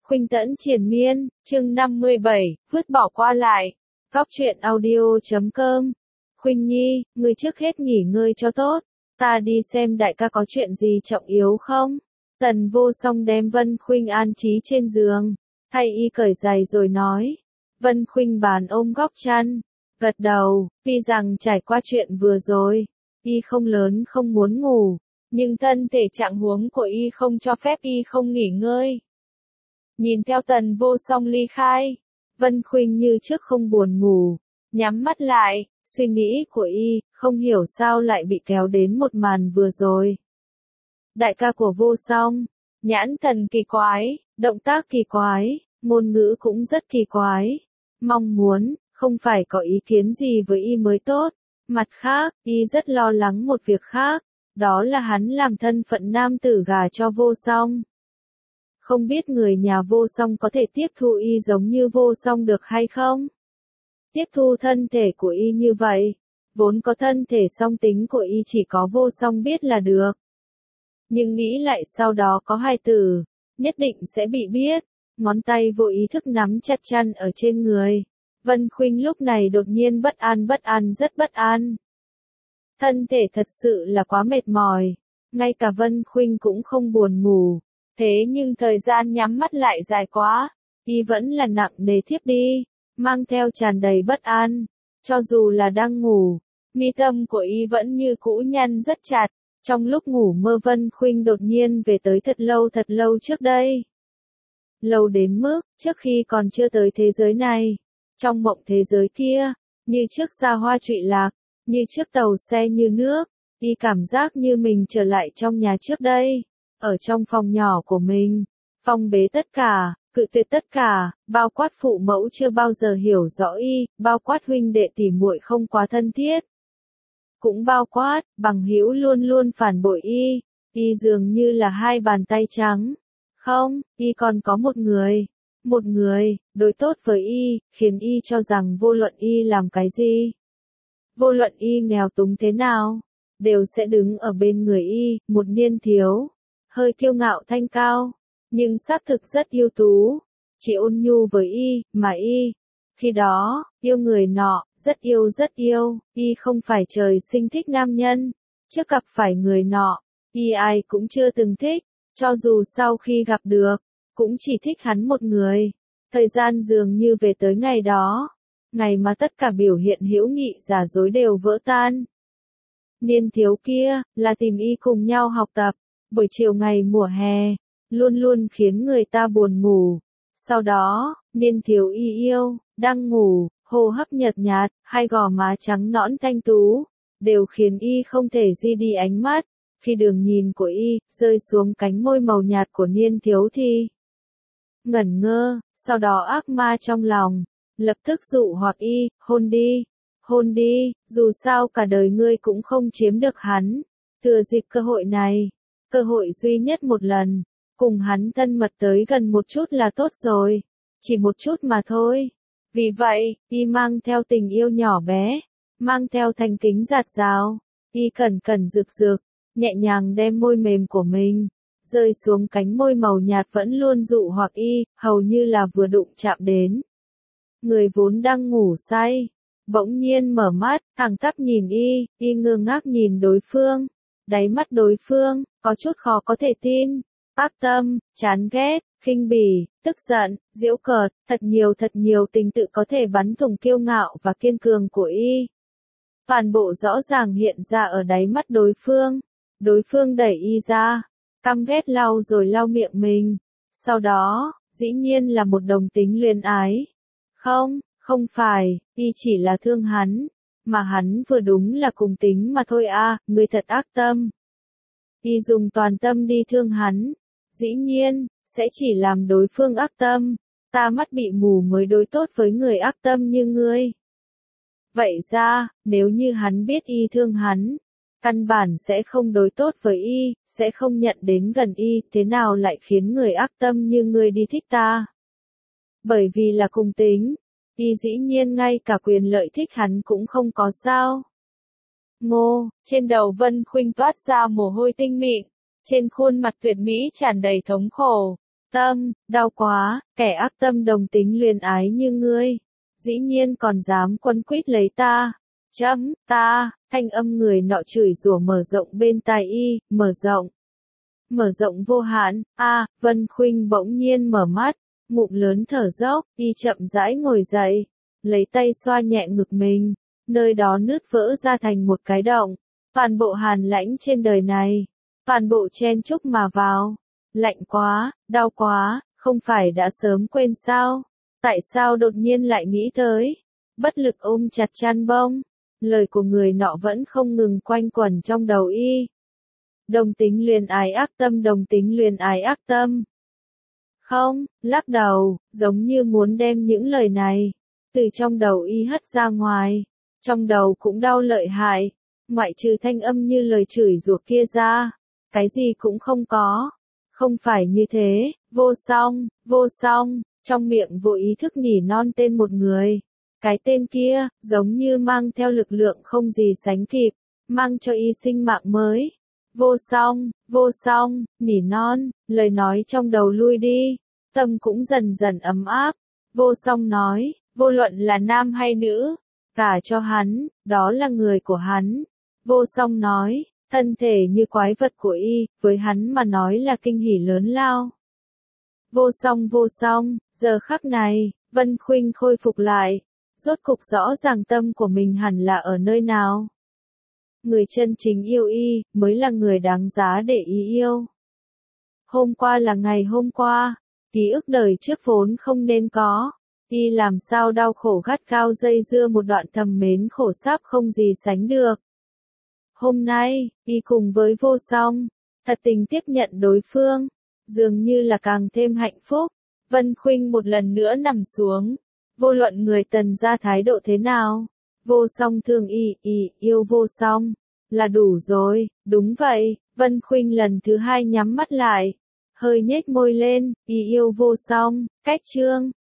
Khuynh Tẫn triền miên, chương 57, vứt bỏ qua lại. Góc truyện audio.com. Khuynh Nhi, ngươi trước hết nghỉ ngơi cho tốt. Ta đi xem đại ca có chuyện gì trọng yếu không? Tần Vô Song đem Vân Khuynh an trí trên giường, thay y cởi giày rồi nói. Vân Khuynh bàn ôm góc chăn, gật đầu, tuy rằng trải qua chuyện vừa rồi, y không lớn không muốn ngủ, nhưng thân thể trạng huống của y không cho phép y không nghỉ ngơi. Nhìn theo Tần Vô Song ly khai, Vân Khuynh như trước không buồn ngủ, nhắm mắt lại, suy nghĩ của y, không hiểu sao lại bị kéo đến một màn vừa rồi. Đại ca của Vô Song, nhãn thần kỳ quái, động tác kỳ quái, ngôn ngữ cũng rất kỳ quái. Mong muốn, không phải có ý kiến gì với y mới tốt. Mặt khác, y rất lo lắng một việc khác, đó là hắn làm thân phận nam tử gà cho Vô Song. Không biết người nhà Vô Song có thể tiếp thu y giống như Vô Song được hay không? Tiếp thu thân thể của y như vậy, vốn có thân thể song tính của y chỉ có Vô Song biết là được. Nhưng nghĩ lại sau đó có hai từ, nhất định sẽ bị biết. Ngón tay vô ý thức nắm chặt chăn ở trên người. Vân Khuynh lúc này đột nhiên bất an rất bất an. Thân thể thật sự là quá mệt mỏi, ngay cả Vân Khuynh cũng không buồn ngủ. Thế nhưng thời gian nhắm mắt lại dài quá, y vẫn là nặng nề thiếp đi, mang theo tràn đầy bất an. Cho dù là đang ngủ, mi tâm của y vẫn như cũ nhăn rất chặt. Trong lúc ngủ mơ Vân Khuynh đột nhiên về tới thật lâu trước đây. Lâu đến mức, trước khi còn chưa tới thế giới này, trong mộng thế giới kia, như trước xa hoa trụy lạc, như trước tàu xe như nước, y cảm giác như mình trở lại trong nhà trước đây, ở trong phòng nhỏ của mình, phong bế tất cả, cự tuyệt tất cả, bao quát phụ mẫu chưa bao giờ hiểu rõ y, bao quát huynh đệ tỉ muội không quá thân thiết. Cũng bao quát, bằng hữu luôn luôn phản bội y dường như là hai bàn tay trắng. Không, y còn có một người, đối tốt với y, khiến y cho rằng vô luận y làm cái gì, vô luận y nghèo túng thế nào, đều sẽ đứng ở bên người y, một niên thiếu, hơi kiêu ngạo thanh cao, nhưng xác thực rất ưu tú, chỉ ôn nhu với y, mà y, khi đó, yêu người nọ, rất yêu, y không phải trời sinh thích nam nhân, trước gặp phải người nọ, y ai cũng chưa từng thích. Cho dù sau khi gặp được, cũng chỉ thích hắn một người. Thời gian dường như về tới ngày đó, ngày mà tất cả biểu hiện hữu nghị giả dối đều vỡ tan. Niên thiếu kia, là tìm y cùng nhau học tập, buổi chiều ngày mùa hè, luôn luôn khiến người ta buồn ngủ. Sau đó, niên thiếu y yêu, đang ngủ, hô hấp nhợt nhạt, hai gò má trắng nõn thanh tú, đều khiến y không thể di đi ánh mắt. Khi đường nhìn của y rơi xuống cánh môi màu nhạt của niên thiếu thì ngẩn ngơ, sau đó ác ma trong lòng lập tức dụ hoặc y, hôn đi, dù sao cả đời ngươi cũng không chiếm được hắn, thừa dịp cơ hội này, cơ hội duy nhất một lần, cùng hắn thân mật tới gần một chút là tốt rồi, chỉ một chút mà thôi. Vì vậy, y mang theo tình yêu nhỏ bé, mang theo thành kính dạt dào, y cẩn cẩn rực rực, nhẹ nhàng đem môi mềm của mình rơi xuống cánh môi màu nhạt vẫn luôn dụ hoặc y, hầu như là vừa đụng chạm đến. Người vốn đang ngủ say, bỗng nhiên mở mắt, thẳng tắp nhìn y ngơ ngác nhìn đối phương, đáy mắt đối phương có chút khó có thể tin, ác tâm, chán ghét, khinh bỉ, tức giận, giễu cợt, thật nhiều tình tự có thể bắn thủng kiêu ngạo và kiên cường của y. Toàn bộ rõ ràng hiện ra ở đáy mắt đối phương. Đối phương đẩy y ra, căm ghét lau rồi lau miệng mình. Sau đó, dĩ nhiên là một đồng tính luyến ái. Không phải, y chỉ là thương hắn, mà hắn vừa đúng là cùng tính mà thôi à, người thật ác tâm. Y dùng toàn tâm đi thương hắn, dĩ nhiên, sẽ chỉ làm đối phương ác tâm, ta mắt bị mù mới đối tốt với người ác tâm như ngươi. Vậy ra, nếu như hắn biết y thương hắn, căn bản sẽ không đối tốt với y, sẽ không nhận đến gần y, thế nào lại khiến người ác tâm như ngươi đi thích ta? Bởi vì là cùng tính, y dĩ nhiên ngay cả quyền lợi thích hắn cũng không có sao. Ngô, trên đầu Vân Khuynh toát ra mồ hôi tinh mịn, trên khuôn mặt tuyệt mỹ tràn đầy thống khổ, tâm, đau quá, kẻ ác tâm đồng tính luyến ái như ngươi, dĩ nhiên còn dám quấn quýt lấy ta. Ta, thanh âm người nọ chửi rủa mở rộng bên tai y, mở rộng vô hạn. Vân Khuynh bỗng nhiên mở mắt, ngụm lớn thở dốc, y chậm rãi ngồi dậy, lấy tay xoa nhẹ ngực mình, nơi đó nứt vỡ ra thành một cái động. Toàn bộ hàn lãnh trên đời này, toàn bộ chen chúc mà vào. Lạnh quá, đau quá, không phải đã sớm quên sao? Tại sao đột nhiên lại nghĩ tới? Bất lực ôm chặt chăn bông, lời của người nọ vẫn không ngừng quanh quẩn trong đầu y. Đồng tính luyến ái ác tâm, đồng tính luyến ái ác tâm. Không, lắc đầu, giống như muốn đem những lời này từ trong đầu y hất ra ngoài. Trong đầu cũng đau lợi hại, ngoại trừ thanh âm như lời chửi rủa kia ra, cái gì cũng không có. Không phải như thế, vô song, trong miệng vô ý thức nỉ non tên một người. Cái tên kia, giống như mang theo lực lượng không gì sánh kịp, mang cho y sinh mạng mới. Vô song, nỉ non, lời nói trong đầu lui đi, tâm cũng dần dần ấm áp. Vô song nói, vô luận là nam hay nữ, cả cho hắn, đó là người của hắn. Vô song nói, thân thể như quái vật của y, với hắn mà nói là kinh hỉ lớn lao. Vô song, giờ khắc này, Vân Khuynh khôi phục lại, rốt cục rõ ràng tâm của mình hẳn là ở nơi nào. Người chân chính yêu y, mới là người đáng giá để y yêu. Hôm qua là ngày hôm qua, ký ức đời trước vốn không nên có, y làm sao đau khổ gắt gao dây dưa một đoạn thầm mến khổ sáp không gì sánh được. Hôm nay, y cùng với vô song, thật tình tiếp nhận đối phương, dường như là càng thêm hạnh phúc. Vân Khuynh một lần nữa nằm xuống, vô luận người Tần ra thái độ thế nào, vô song thương y, yêu vô song, là đủ rồi. Đúng vậy, Vân Khuynh lần thứ hai nhắm mắt lại, hơi nhếch môi lên, y yêu vô song, cách chương.